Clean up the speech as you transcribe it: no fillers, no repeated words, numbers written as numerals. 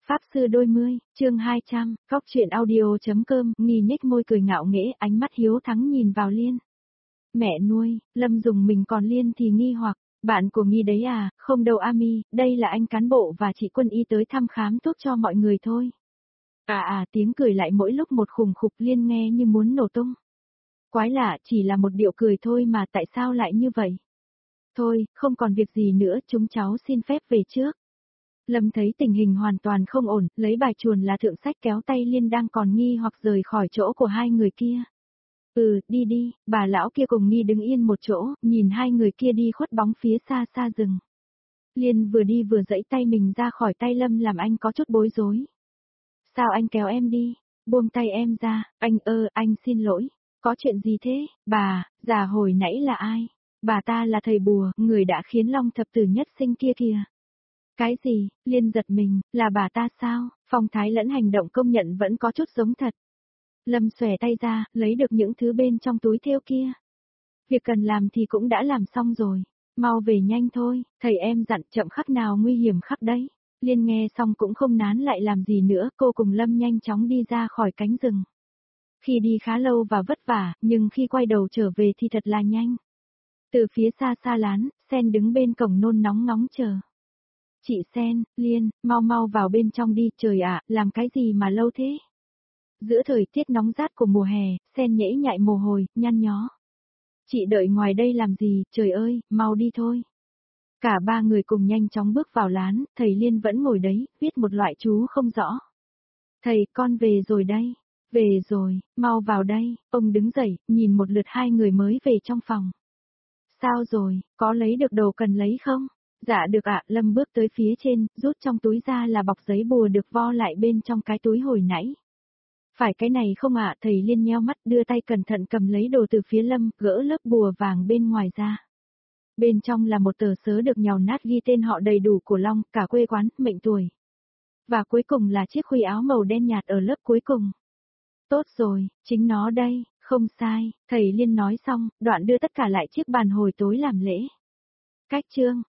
Pháp sư đôi mươi, chương 200, góc chuyện audio.com, Nghi nhếch môi cười ngạo nghễ, ánh mắt hiếu thắng nhìn vào Liên. Mẹ nuôi, Lâm dùng mình còn Liên thì nghi hoặc, bạn của Nghi đấy à, không đâu Ami, đây là anh cán bộ và chị quân y tới thăm khám thuốc cho mọi người thôi. Tiếng cười lại mỗi lúc một khủng khục Liên nghe như muốn nổ tung. Quái lạ, chỉ là một điệu cười thôi mà tại sao lại như vậy? Thôi, không còn việc gì nữa, chúng cháu xin phép về trước. Lâm thấy tình hình hoàn toàn không ổn, lấy bài chuồn là thượng sách kéo tay Liên đang còn nghi hoặc rời khỏi chỗ của hai người kia. Đi đi, bà lão kia cùng Nghi đứng yên một chỗ, nhìn hai người kia đi khuất bóng phía xa xa rừng. Liên vừa đi vừa giãy tay mình ra khỏi tay Lâm làm anh có chút bối rối. Sao anh kéo em đi? Buông tay em ra, anh xin lỗi. Có chuyện gì thế, bà, già hồi nãy là ai? Bà ta là thầy bùa, người đã khiến Long thập tử nhất sinh kia kìa. Cái gì, Liên giật mình, là bà ta sao? Phong thái lẫn hành động công nhận vẫn có chút giống thật. Lâm xòe tay ra, lấy được những thứ bên trong túi thêu kia. Việc cần làm thì cũng đã làm xong rồi. Mau về nhanh thôi, thầy em dặn chậm khắc nào nguy hiểm khắc đấy. Liên nghe xong cũng không nán lại làm gì nữa, cô cùng Lâm nhanh chóng đi ra khỏi cánh rừng. Khi đi khá lâu và vất vả, nhưng khi quay đầu trở về thì thật là nhanh. Từ phía xa xa lán, Sen đứng bên cổng nôn nóng ngóng chờ. Chị Sen, Liên, mau vào bên trong đi, trời ạ, làm cái gì mà lâu thế? Giữa thời tiết nóng rát của mùa hè, Sen nhễ nhại mồ hôi, nhăn nhó. Chị đợi ngoài đây làm gì, trời ơi, mau đi thôi. Cả ba người cùng nhanh chóng bước vào lán, thầy Liên vẫn ngồi đấy, viết một loại chú không rõ. Thầy, con về rồi đây. Về rồi, mau vào đây, ông đứng dậy, nhìn một lượt hai người mới về trong phòng. Sao rồi, có lấy được đồ cần lấy không? Dạ được ạ, Lâm bước tới phía trên, rút trong túi ra là bọc giấy bùa được vo lại bên trong cái túi hồi nãy. Phải cái này không ạ, thầy Liên nheo mắt đưa tay cẩn thận cầm lấy đồ từ phía Lâm, gỡ lớp bùa vàng bên ngoài ra. Bên trong là một tờ sớ được nhào nát ghi tên họ đầy đủ của Long, cả quê quán, mệnh tuổi. Và cuối cùng là chiếc khuy áo màu đen nhạt ở lớp cuối cùng. Tốt rồi, chính nó đây, không sai, thầy Liên nói xong, đoạn đưa tất cả lại chiếc bàn hồi tối làm lễ. Cách chương,